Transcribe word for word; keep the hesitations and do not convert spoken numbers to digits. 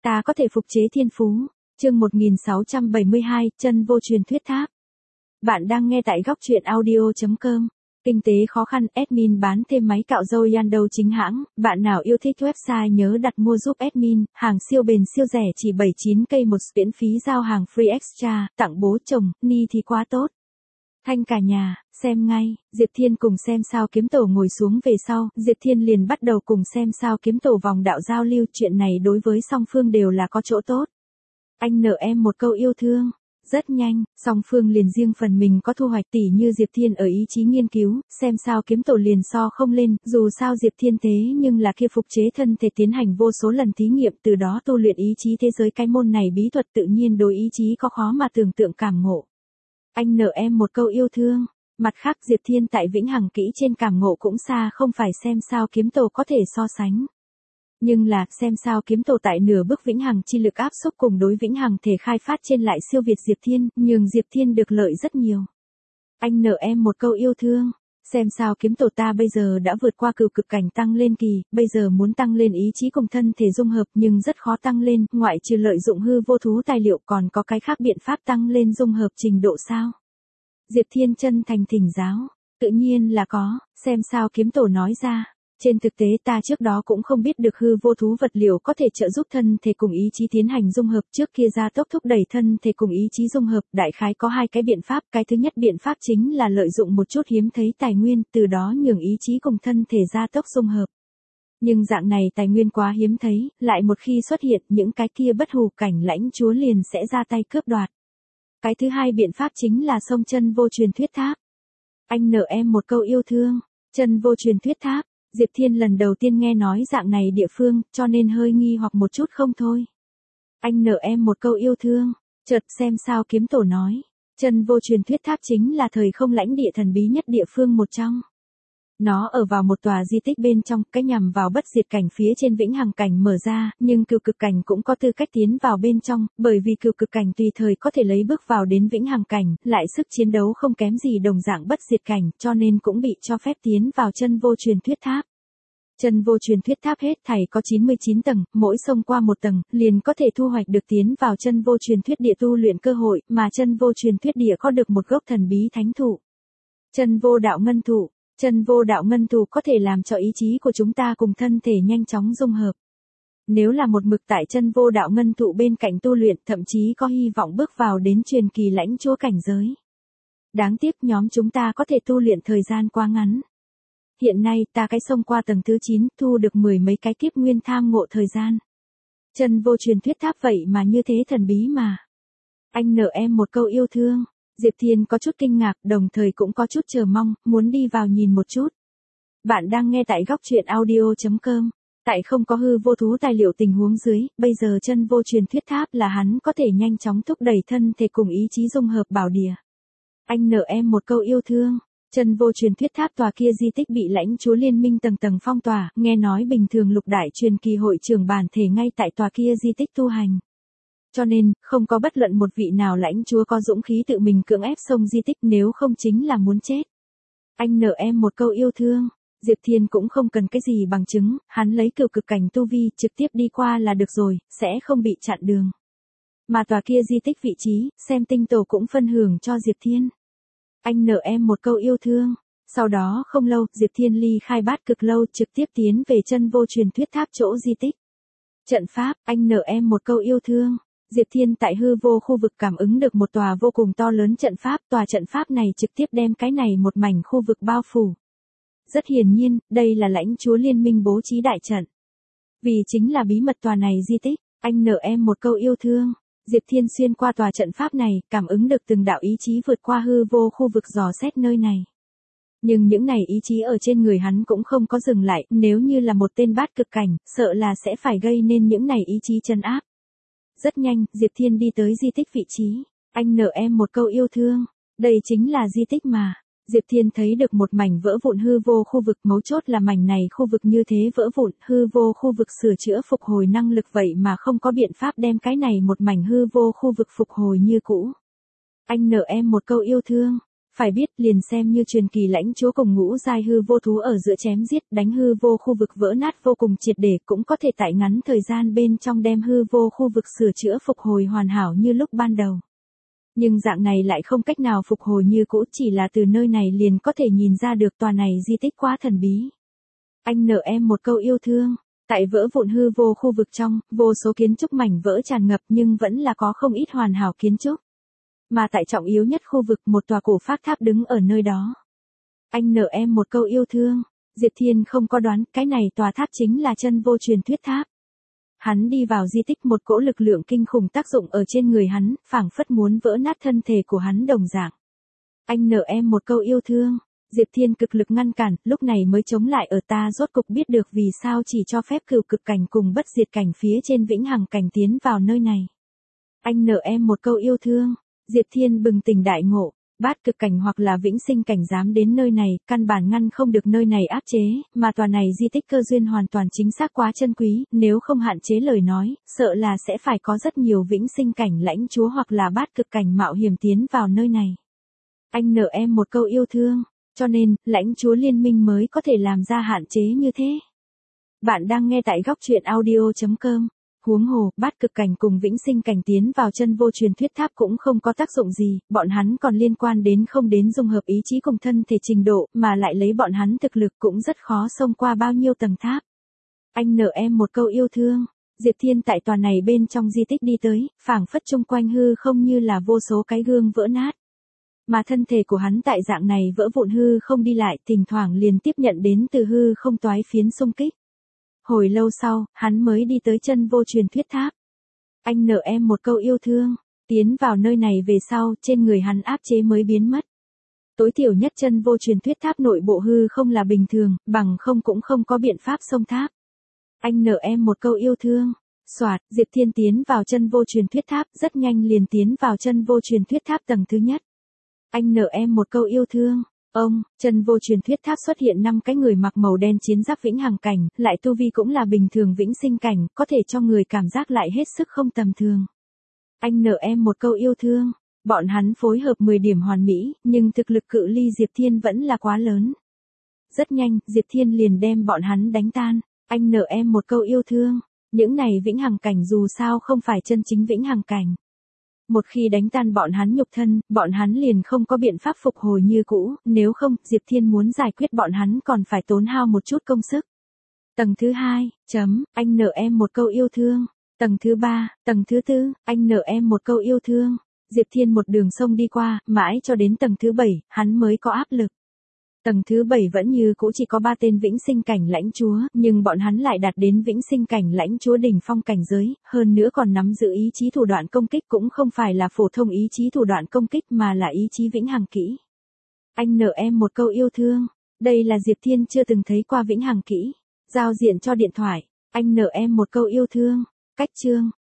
Ta có thể phục chế thiên phú. Chương một nghìn sáu trăm bảy mươi hai, chân vô truyền thuyết tháp. Bạn đang nghe tại góc truyện audio chấm com. Kinh tế khó khăn, admin bán thêm máy cạo râu Yando chính hãng. Bạn nào yêu thích website nhớ đặt mua giúp admin, hàng siêu bền siêu rẻ chỉ bảy mươi chín k một, miễn phí giao hàng free extra, tặng bố chồng, ni thì quá tốt. Thanh cả nhà, xem ngay. Diệp Thiên cùng xem sao kiếm tổ ngồi xuống về sau, Diệp Thiên liền bắt đầu cùng xem sao kiếm tổ vòng đạo giao lưu. Chuyện này đối với song phương đều là có chỗ tốt. Anh nợ em một câu yêu thương. Rất nhanh, song phương liền riêng phần mình có thu hoạch, tỉ như Diệp Thiên ở ý chí nghiên cứu, xem sao kiếm tổ liền so không lên, dù sao Diệp Thiên thế nhưng là kia phục chế thân thể tiến hành vô số lần thí nghiệm, từ đó tu luyện ý chí thế giới, cái môn này bí thuật tự nhiên đối ý chí có khó mà tưởng tượng cảm ngộ. Anh nợ em một câu yêu thương. Mặt khác Diệp Thiên tại vĩnh hằng kỹ trên cảm ngộ cũng xa không phải xem sao kiếm tổ có thể so sánh. Nhưng là, xem sao kiếm tổ tại nửa bước vĩnh hằng chi lực áp xúc cùng đối vĩnh hằng thể khai phát trên lại siêu việt Diệp Thiên, nhường Diệp Thiên được lợi rất nhiều. Anh nợ em một câu yêu thương. Xem sao kiếm tổ ta bây giờ đã vượt qua cửu cực cảnh tăng lên kỳ, bây giờ muốn tăng lên ý chí cùng thân thể dung hợp nhưng rất khó tăng lên, ngoại trừ lợi dụng hư vô thú tài liệu còn có cái khác biện pháp tăng lên dung hợp trình độ sao? Diệp Thiên chân thành thỉnh giáo. Tự nhiên là có, xem sao kiếm tổ nói ra. Trên thực tế ta trước đó cũng không biết được hư vô thú vật liệu có thể trợ giúp thân thể cùng ý chí tiến hành dung hợp, trước kia gia tốc thúc đẩy thân thể cùng ý chí dung hợp, đại khái có hai cái biện pháp, cái thứ nhất biện pháp chính là lợi dụng một chút hiếm thấy tài nguyên, từ đó nhường ý chí cùng thân thể gia tốc dung hợp. Nhưng dạng này tài nguyên quá hiếm thấy, lại một khi xuất hiện những cái kia bất hủ cảnh lãnh chúa liền sẽ ra tay cướp đoạt. Cái thứ hai biện pháp chính là xông chân vô truyền thuyết tháp. Anh nợ em một câu yêu thương. Chân vô truyền thuyết tháp. Diệp Thiên lần đầu tiên nghe nói dạng này địa phương, cho nên hơi nghi hoặc một chút không thôi. Anh nợ em một câu yêu thương. Chợt xem sao kiếm tổ nói. Chân vô truyền thuyết tháp chính là thời không lãnh địa thần bí nhất địa phương một trong. Nó ở vào một tòa di tích bên trong, cái nhằm vào bất diệt cảnh phía trên vĩnh hằng cảnh mở ra, nhưng cửu cực cảnh cũng có tư cách tiến vào bên trong, bởi vì cửu cực cảnh tùy thời có thể lấy bước vào đến vĩnh hằng cảnh, lại sức chiến đấu không kém gì đồng dạng bất diệt cảnh, cho nên cũng bị cho phép tiến vào chân vô truyền thuyết tháp. Chân vô truyền thuyết tháp hết thảy có chín mươi chín tầng, mỗi xông qua một tầng, liền có thể thu hoạch được tiến vào chân vô truyền thuyết địa tu luyện cơ hội, mà chân vô truyền thuyết địa có được một gốc thần bí thánh thụ. Chân vô đạo ngân thụ. Chân vô đạo ngân thụ có thể làm cho ý chí của chúng ta cùng thân thể nhanh chóng dung hợp. Nếu là một mực tại chân vô đạo ngân thụ bên cạnh tu luyện, thậm chí có hy vọng bước vào đến truyền kỳ lãnh chúa cảnh giới. Đáng tiếc nhóm chúng ta có thể tu luyện thời gian quá ngắn. Hiện nay ta cái xông qua tầng thứ chín, thu được mười mấy cái kiếp nguyên tham ngộ thời gian. Chân vô truyền thuyết tháp vậy mà như thế thần bí mà. Anh nợ em một câu yêu thương. Diệp Thiên có chút kinh ngạc, đồng thời cũng có chút chờ mong, muốn đi vào nhìn một chút. Bạn đang nghe tại góc truyện audio chấm com. Tại không có hư vô thú tài liệu tình huống dưới, bây giờ chân vô truyền thuyết tháp là hắn có thể nhanh chóng thúc đẩy thân thể cùng ý chí dung hợp bảo địa. Anh nợ em một câu yêu thương. Chân vô truyền thuyết tháp tòa kia di tích bị lãnh chúa liên minh tầng tầng phong tỏa, nghe nói bình thường lục đại truyền kỳ hội trưởng bản thể ngay tại tòa kia di tích tu hành. Cho nên, không có bất luận một vị nào lãnh chúa có dũng khí tự mình cưỡng ép xông di tích, nếu không chính là muốn chết. Anh nợ em một câu yêu thương. Diệp Thiên cũng không cần cái gì bằng chứng, hắn lấy cửu cực cảnh tu vi, trực tiếp đi qua là được rồi, sẽ không bị chặn đường. Mà tòa kia di tích vị trí, xem tinh tổ cũng phân hưởng cho Diệp Thiên. Anh nợ em một câu yêu thương. Sau đó không lâu, Diệp Thiên ly khai bát cực lâu, trực tiếp tiến về chân vô truyền thuyết tháp chỗ di tích. Trận pháp, anh nợ em một câu yêu thương. Diệp Thiên tại hư vô khu vực cảm ứng được một tòa vô cùng to lớn trận pháp, tòa trận pháp này trực tiếp đem cái này một mảnh khu vực bao phủ. Rất hiển nhiên, đây là lãnh chúa liên minh bố trí đại trận. Vì chính là bí mật tòa này di tích, anh nợ em một câu yêu thương. Diệp Thiên xuyên qua tòa trận pháp này, cảm ứng được từng đạo ý chí vượt qua hư vô khu vực dò xét nơi này. Nhưng những này ý chí ở trên người hắn cũng không có dừng lại, nếu như là một tên bát cực cảnh, sợ là sẽ phải gây nên những này ý chí trấn áp. Rất nhanh, Diệp Thiên đi tới di tích vị trí. Anh nợ em một câu yêu thương. Đây chính là di tích mà. Diệp Thiên thấy được một mảnh vỡ vụn hư vô khu vực, mấu chốt là mảnh này khu vực như thế vỡ vụn, hư vô khu vực sửa chữa phục hồi năng lực vậy mà không có biện pháp đem cái này một mảnh hư vô khu vực phục hồi như cũ. Anh nợ em một câu yêu thương. Phải biết, liền xem như truyền kỳ lãnh chúa cùng ngũ giai hư vô thú ở giữa chém giết, đánh hư vô khu vực vỡ nát vô cùng triệt để, cũng có thể tại ngắn thời gian bên trong đem hư vô khu vực sửa chữa phục hồi hoàn hảo như lúc ban đầu. Nhưng dạng này lại không cách nào phục hồi như cũ, chỉ là từ nơi này liền có thể nhìn ra được tòa này di tích quá thần bí. Anh nợ em một câu yêu thương. Tại vỡ vụn hư vô khu vực trong, vô số kiến trúc mảnh vỡ tràn ngập nhưng vẫn là có không ít hoàn hảo kiến trúc. Mà tại trọng yếu nhất khu vực, một tòa cổ phác tháp đứng ở nơi đó. Anh nợ em một câu yêu thương. Diệp Thiên không có đoán, cái này tòa tháp chính là chân vô truyền thuyết tháp. Hắn đi vào di tích, một cỗ lực lượng kinh khủng tác dụng ở trên người hắn, phảng phất muốn vỡ nát thân thể của hắn đồng dạng. Anh nợ em một câu yêu thương. Diệp Thiên cực lực ngăn cản, lúc này mới chống lại ở ta rốt cục biết được vì sao chỉ cho phép cửu cực cảnh cùng bất diệt cảnh phía trên vĩnh hằng cảnh tiến vào nơi này. Anh nợ em một câu yêu thương. Diệp Thiên bừng tỉnh đại ngộ, bát cực cảnh hoặc là vĩnh sinh cảnh dám đến nơi này, căn bản ngăn không được nơi này áp chế, mà tòa này di tích cơ duyên hoàn toàn chính xác quá chân quý, nếu không hạn chế lời nói, sợ là sẽ phải có rất nhiều vĩnh sinh cảnh lãnh chúa hoặc là bát cực cảnh mạo hiểm tiến vào nơi này. Anh nợ em một câu yêu thương. Cho nên, lãnh chúa liên minh mới có thể làm ra hạn chế như thế. Bạn đang nghe tại góc truyện audio chấm com. Huống hồ, bát cực cảnh cùng vĩnh sinh cảnh tiến vào chân vô truyền thuyết tháp cũng không có tác dụng gì, bọn hắn còn liên quan đến không đến dung hợp ý chí cùng thân thể trình độ, mà lại lấy bọn hắn thực lực cũng rất khó xông qua bao nhiêu tầng tháp. Anh nợ em một câu yêu thương. Diệp Thiên tại tòa này bên trong di tích đi tới, phảng phất chung quanh hư không như là vô số cái gương vỡ nát. Mà thân thể của hắn tại dạng này vỡ vụn hư không đi lại, thỉnh thoảng liền tiếp nhận đến từ hư không toái phiến xung kích. Hồi lâu sau, hắn mới đi tới chân vô truyền thuyết tháp. Anh nợ em một câu yêu thương. Tiến vào nơi này về sau, trên người hắn áp chế mới biến mất. Tối thiểu nhất chân vô truyền thuyết tháp nội bộ hư không là bình thường, bằng không cũng không có biện pháp xông tháp. Anh nợ em một câu yêu thương. Soạt, Diệp Thiên tiến vào chân vô truyền thuyết tháp, rất nhanh liền tiến vào chân vô truyền thuyết tháp tầng thứ nhất. Anh nợ em một câu yêu thương. Ông, chân vô truyền thuyết tháp xuất hiện năm cái người mặc màu đen chiến giáp vĩnh hằng cảnh, lại tu vi cũng là bình thường vĩnh sinh cảnh, có thể cho người cảm giác lại hết sức không tầm thường. Anh nợ em một câu yêu thương. Bọn hắn phối hợp mười điểm hoàn mỹ, nhưng thực lực cự ly Diệp Thiên vẫn là quá lớn. Rất nhanh, Diệp Thiên liền đem bọn hắn đánh tan. Anh nợ em một câu yêu thương. Những này vĩnh hằng cảnh dù sao không phải chân chính vĩnh hằng cảnh. Một khi đánh tan bọn hắn nhục thân, bọn hắn liền không có biện pháp phục hồi như cũ, nếu không, Diệp Thiên muốn giải quyết bọn hắn còn phải tốn hao một chút công sức. Tầng thứ hai, chấm, anh nợ em một câu yêu thương. Tầng thứ ba, tầng thứ tư, anh nợ em một câu yêu thương. Diệp Thiên một đường sông đi qua, mãi cho đến tầng thứ bảy, hắn mới có áp lực. Tầng thứ bảy vẫn như cũ chỉ có ba tên vĩnh sinh cảnh lãnh chúa, nhưng bọn hắn lại đạt đến vĩnh sinh cảnh lãnh chúa đỉnh phong cảnh giới, hơn nữa còn nắm giữ ý chí thủ đoạn công kích cũng không phải là phổ thông ý chí thủ đoạn công kích mà là ý chí vĩnh hằng kỹ. Anh nợ em một câu yêu thương. Đây là Diệp Thiên chưa từng thấy qua vĩnh hằng kỹ. Giao diện cho điện thoại. Anh nợ em một câu yêu thương. Cách chương.